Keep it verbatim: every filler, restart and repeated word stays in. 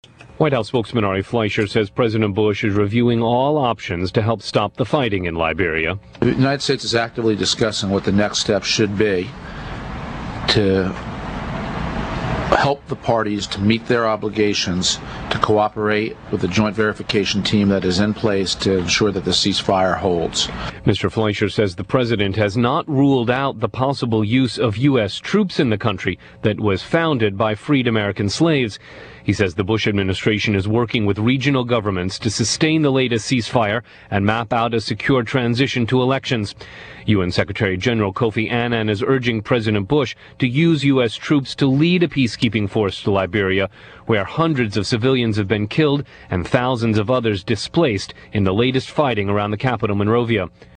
White House spokesman Ari Fleischer says President Bush is reviewing all options to help stop the fighting in Liberia. The United States is actively discussing what the next steps should be to help the parties to meet their obligations to cooperate with the joint verification team that is in place to ensure that the ceasefire holds. Mister Fleischer says the president has not ruled out the possible use of U S troops in the country that was founded by freed American slaves. He says the Bush administration is working with regional governments to sustain the latest ceasefire and map out a secure transition to elections. U N Secretary General Kofi Annan is urging President Bush to use U S troops to lead a peacekeeping force to Liberia, where hundreds of civilians have been killed and thousands of others displaced in the latest fighting around the capital, Monrovia.